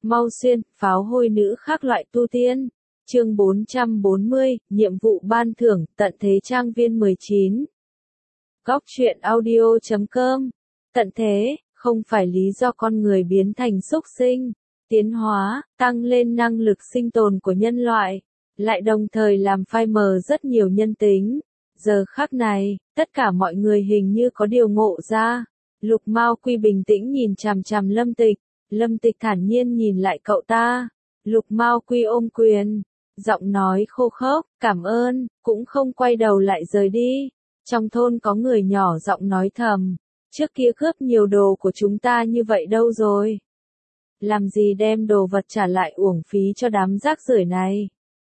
Mau xuyên, pháo hôi nữ khác loại tu tiên. Chương 440, nhiệm vụ ban thưởng, tận thế trang viên 19. Góc truyện audio.com. Tận thế, không phải lý do con người biến thành súc sinh, tiến hóa, tăng lên năng lực sinh tồn của nhân loại, lại đồng thời làm phai mờ rất nhiều nhân tính. Giờ khắc này, tất cả mọi người hình như có điều ngộ ra. Lục Mao Quy bình tĩnh nhìn chằm chằm Lâm Tịch. Lâm Tịch thản nhiên nhìn lại cậu ta. Lục Mao Quy ôm quyền, giọng nói khô khốc, cảm ơn, cũng không quay đầu lại rời đi. Trong thôn có người nhỏ giọng nói thầm, trước kia cướp nhiều đồ của chúng ta như vậy đâu rồi? Làm gì đem đồ vật trả lại uổng phí cho đám rác rưởi này?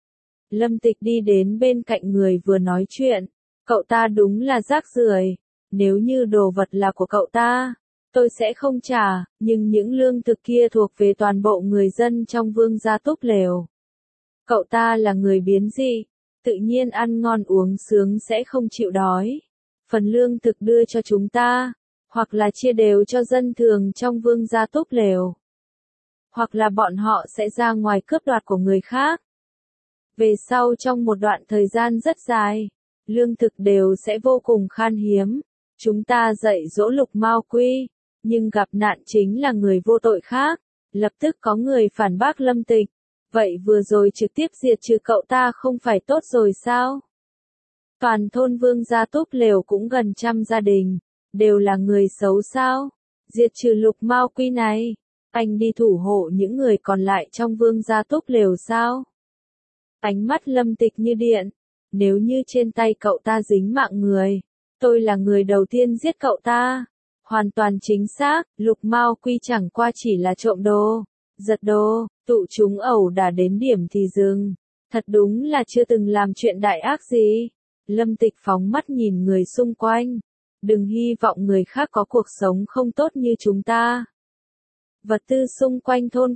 Lâm Tịch đi đến bên cạnh người vừa nói chuyện, cậu ta đúng là rác rưởi, nếu như đồ vật là của cậu ta, tôi sẽ không trả, nhưng những lương thực kia thuộc về toàn bộ người dân trong Vương gia Túc Lều. Cậu ta là người biến dị, tự nhiên ăn ngon uống sướng sẽ không chịu đói. Phần lương thực đưa cho chúng ta, hoặc là chia đều cho dân thường trong Vương gia Túc Lều, hoặc là bọn họ sẽ ra ngoài cướp đoạt của người khác. Về sau trong một đoạn thời gian rất dài, lương thực đều sẽ vô cùng khan hiếm. Chúng ta dạy dỗ Lục Mao Quy, nhưng gặp nạn chính là người vô tội khác. Lập tức có người phản bác Lâm Tịch. Vậy vừa rồi trực tiếp diệt trừ cậu ta không phải tốt rồi sao? Toàn thôn Vương gia Túc Lều cũng gần 100 gia đình, đều là người xấu sao? Diệt trừ Lục Mao Quy này, anh đi thủ hộ những người còn lại trong Vương gia Túc Lều sao? Ánh mắt Lâm Tịch như điện, nếu như trên tay cậu ta dính mạng người, tôi là người đầu tiên giết cậu ta. Hoàn toàn chính xác, Lục Mao Quy chẳng qua chỉ là trộm đồ, giật đồ, tụ chúng ẩu đả đến điểm thì dừng. Thật đúng là chưa từng làm chuyện đại ác gì. Lâm Tịch phóng mắt nhìn người xung quanh. Đừng hy vọng người khác có cuộc sống không tốt như chúng ta. Vật tư xung quanh thôn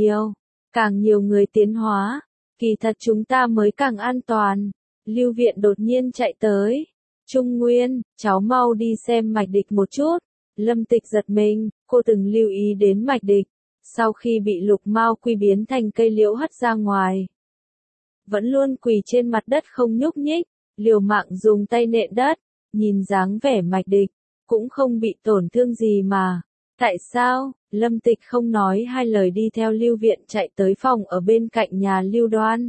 càng nhiều người tiến hóa, kỳ thật chúng ta mới càng an toàn. Lưu Viện đột nhiên chạy tới. Trung Nguyên, cháu mau đi xem Mạch Địch một chút. Lâm Tịch giật mình, cô từng lưu ý đến Mạch Địch. Sau khi bị Lục Mao Quy biến thành cây liễu hất ra ngoài, vẫn luôn quỳ trên mặt đất không nhúc nhích, liều mạng dùng tay nện đất. Nhìn dáng vẻ Mạch Địch, cũng không bị tổn thương gì mà. Tại sao? Lâm Tịch không nói hai lời đi theo Lưu Viện chạy tới phòng ở bên cạnh nhà Lưu Đoan.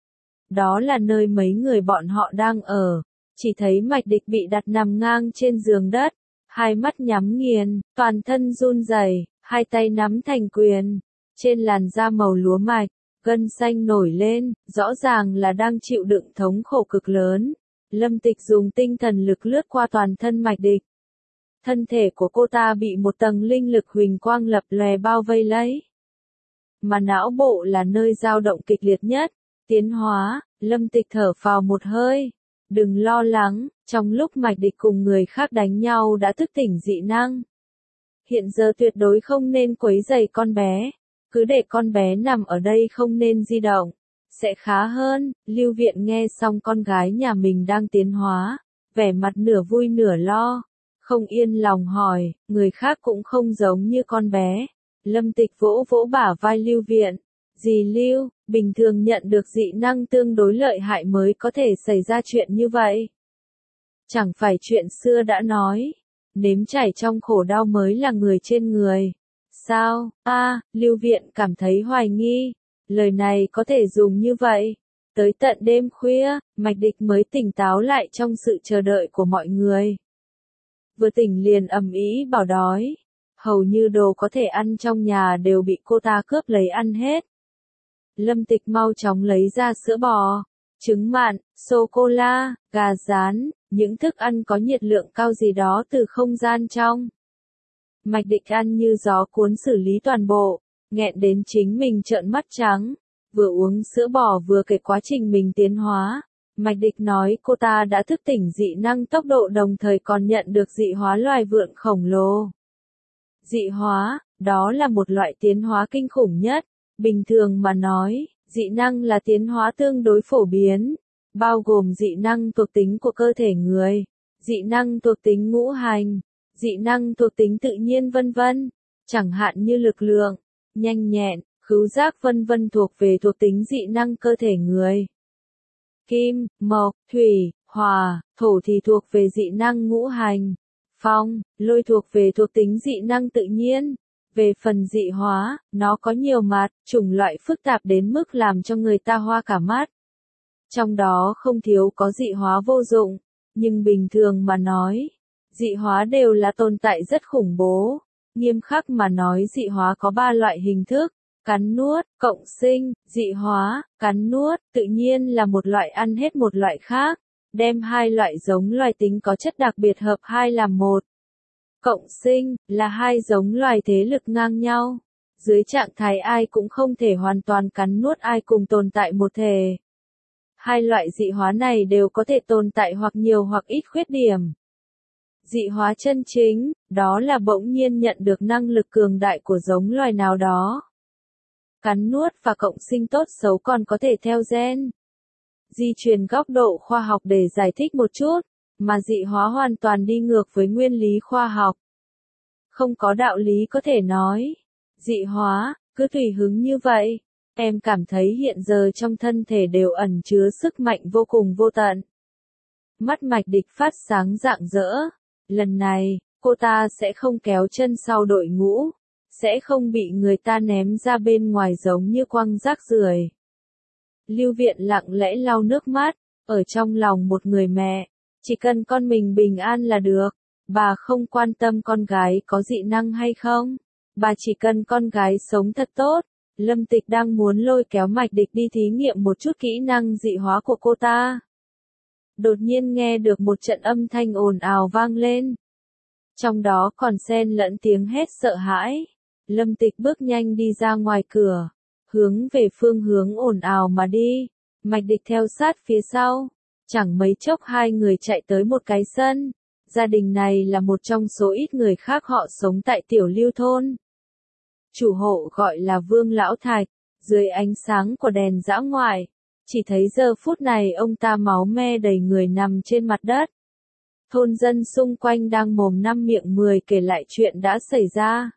Đó là nơi mấy người bọn họ đang ở. Chỉ thấy Mạch Địch bị đặt nằm ngang trên giường đất, hai mắt nhắm nghiền, toàn thân run rẩy, hai tay nắm thành quyền, trên làn da màu lúa mạch, gân xanh nổi lên, rõ ràng là đang chịu đựng thống khổ cực lớn. Lâm Tịch dùng tinh thần lực lướt qua toàn thân Mạch Địch. Thân thể của cô ta bị một tầng linh lực huỳnh quang lập lòe bao vây lấy. Mà não bộ là nơi dao động kịch liệt nhất. Tiến hóa, Lâm Tịch thở phào một hơi. Đừng lo lắng, trong lúc Mạch Địch cùng người khác đánh nhau đã thức tỉnh dị năng. Hiện giờ tuyệt đối không nên quấy rầy con bé. Cứ để con bé nằm ở đây không nên di động. Sẽ khá hơn. Lưu Viện nghe xong con gái nhà mình đang tiến hóa, vẻ mặt nửa vui nửa lo. Không yên lòng hỏi, người khác cũng không giống như con bé. Lâm Tịch vỗ vỗ bả vai Lưu Viện. Dì Lưu, bình thường nhận được dị năng tương đối lợi hại mới có thể xảy ra chuyện như vậy. Chẳng phải chuyện xưa đã nói, nếm trải trong khổ đau mới là người trên người. Sao? Lưu Viện cảm thấy hoài nghi. Lời này có thể dùng như vậy. Tới tận đêm khuya, Mạch Địch mới tỉnh táo lại trong sự chờ đợi của mọi người. Vừa tỉnh liền ầm ĩ bảo đói. Hầu như đồ có thể ăn trong nhà đều bị cô ta cướp lấy ăn hết. Lâm Tịch mau chóng lấy ra sữa bò, trứng mặn, sô-cô-la, gà rán, những thức ăn có nhiệt lượng cao gì đó từ không gian trong. Mạch Địch ăn như gió cuốn xử lý toàn bộ, nghẹn đến chính mình trợn mắt trắng, vừa uống sữa bò vừa kể quá trình mình tiến hóa. Mạch Địch nói cô ta đã thức tỉnh dị năng tốc độ đồng thời còn nhận được dị hóa loài vượn khổng lồ. Dị hóa, đó là một loại tiến hóa kinh khủng nhất. Bình thường mà nói, dị năng là tiến hóa tương đối phổ biến, bao gồm dị năng thuộc tính của cơ thể người, dị năng thuộc tính ngũ hành, dị năng thuộc tính tự nhiên vân vân. Chẳng hạn như lực lượng, nhanh nhẹn, khứu giác vân vân thuộc về thuộc tính dị năng cơ thể người. Kim, mộc, thủy, hỏa, thổ thì thuộc về dị năng ngũ hành. Phong, lôi thuộc về thuộc tính dị năng tự nhiên. Về phần dị hóa, nó có nhiều mặt, chủng loại phức tạp đến mức làm cho người ta hoa cả mắt. Trong đó không thiếu có dị hóa vô dụng, nhưng bình thường mà nói, dị hóa đều là tồn tại rất khủng bố. Nghiêm khắc mà nói dị hóa có 3 loại hình thức, cắn nuốt, cộng sinh, dị hóa, cắn nuốt, tự nhiên là một loại ăn hết một loại khác, đem hai loại giống loài tính có chất đặc biệt hợp hai làm một. Cộng sinh, là hai giống loài thế lực ngang nhau. Dưới trạng thái ai cũng không thể hoàn toàn cắn nuốt ai cùng tồn tại một thể. Hai loại dị hóa này đều có thể tồn tại hoặc nhiều hoặc ít khuyết điểm. Dị hóa chân chính, đó là bỗng nhiên nhận được năng lực cường đại của giống loài nào đó. Cắn nuốt và cộng sinh tốt xấu còn có thể theo gen. Di truyền góc độ khoa học để giải thích một chút, mà dị hóa hoàn toàn đi ngược với nguyên lý khoa học. Không có đạo lý có thể nói. Dị hóa, cứ tùy hứng như vậy. Em cảm thấy hiện giờ trong thân thể đều ẩn chứa sức mạnh vô cùng vô tận. Mắt Mạch Địch phát sáng rạng rỡ. Lần này, cô ta sẽ không kéo chân sau đội ngũ, sẽ không bị người ta ném ra bên ngoài giống như quăng rác rưởi. Lưu Viện lặng lẽ lau nước mắt, ở trong lòng một người mẹ, chỉ cần con mình bình an là được, bà không quan tâm con gái có dị năng hay không, bà chỉ cần con gái sống thật tốt. Lâm Tịch đang muốn lôi kéo Mạch Địch đi thí nghiệm một chút kỹ năng dị hóa của cô ta. Đột nhiên nghe được một trận âm thanh ồn ào vang lên. Trong đó còn xen lẫn tiếng hét sợ hãi. Lâm Tịch bước nhanh đi ra ngoài cửa, hướng về phương hướng ồn ào mà đi. Mạch Địch theo sát phía sau. Chẳng mấy chốc hai người chạy tới một cái sân. Gia đình này là một trong số ít người khác họ sống tại Tiểu Lưu thôn. Chủ hộ gọi là Vương Lão Thạch. Dưới ánh sáng của đèn dã ngoại, chỉ thấy giờ phút này ông ta máu me đầy người nằm trên mặt đất. Thôn dân xung quanh đang mồm năm miệng mười kể lại chuyện đã xảy ra.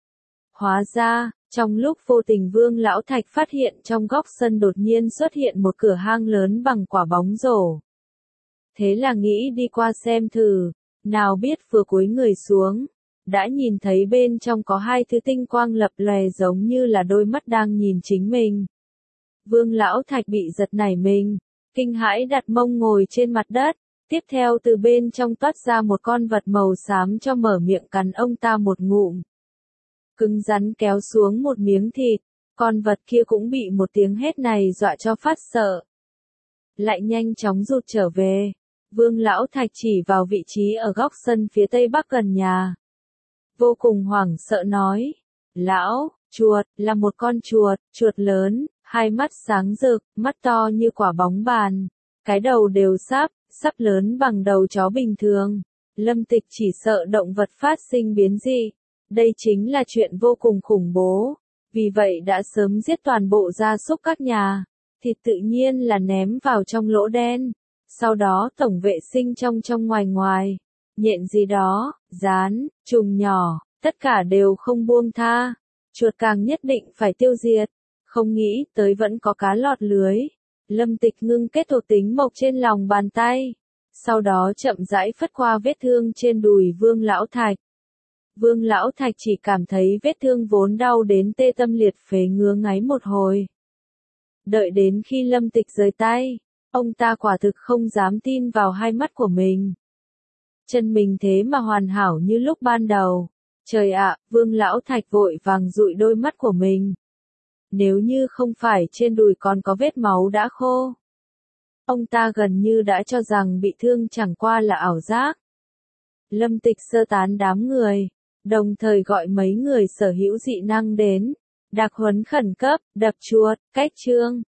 Hóa ra, trong lúc vô tình Vương Lão Thạch phát hiện trong góc sân đột nhiên xuất hiện một cửa hang lớn bằng quả bóng rổ. Thế là nghĩ đi qua xem thử, nào biết vừa cúi người xuống, đã nhìn thấy bên trong có hai thứ tinh quang lập lòe giống như là đôi mắt đang nhìn chính mình. Vương Lão Thạch bị giật nảy mình, kinh hãi đặt mông ngồi trên mặt đất, tiếp theo từ bên trong toát ra một con vật màu xám cho mở miệng cắn ông ta một ngụm. Cứng rắn kéo xuống một miếng thịt, con vật kia cũng bị một tiếng hét này dọa cho phát sợ. Lại nhanh chóng rụt trở về. Vương Lão Thạch chỉ vào vị trí ở góc sân phía tây bắc gần nhà. Vô cùng hoảng sợ nói, lão, chuột, là một con chuột, chuột lớn, hai mắt sáng rực, mắt to như quả bóng bàn, cái đầu đều sắp lớn bằng đầu chó bình thường. Lâm Tịch chỉ sợ động vật phát sinh biến dị. Đây chính là chuyện vô cùng khủng bố. Vì vậy đã sớm giết toàn bộ gia súc các nhà. Thịt tự nhiên là ném vào trong lỗ đen. Sau đó tổng vệ sinh trong ngoài. Nhện gì đó, gián, trùng nhỏ, tất cả đều không buông tha. Chuột càng nhất định phải tiêu diệt. Không nghĩ tới vẫn có cá lọt lưới. Lâm Tịch ngưng kết thuộc tính mộc trên lòng bàn tay. Sau đó chậm rãi phất qua vết thương trên đùi Vương Lão Thạch. Vương Lão Thạch chỉ cảm thấy vết thương vốn đau đến tê tâm liệt phế ngứa ngáy một hồi. Đợi đến khi Lâm Tịch rời tay, ông ta quả thực không dám tin vào hai mắt của mình. Chân mình thế mà hoàn hảo như lúc ban đầu. Trời ạ, Vương Lão Thạch vội vàng dụi đôi mắt của mình. Nếu như không phải trên đùi còn có vết máu đã khô, ông ta gần như đã cho rằng bị thương chẳng qua là ảo giác. Lâm Tịch sơ tán đám người, đồng thời gọi mấy người sở hữu dị năng đến. Đặc huấn khẩn cấp, đập chuột, cách chương.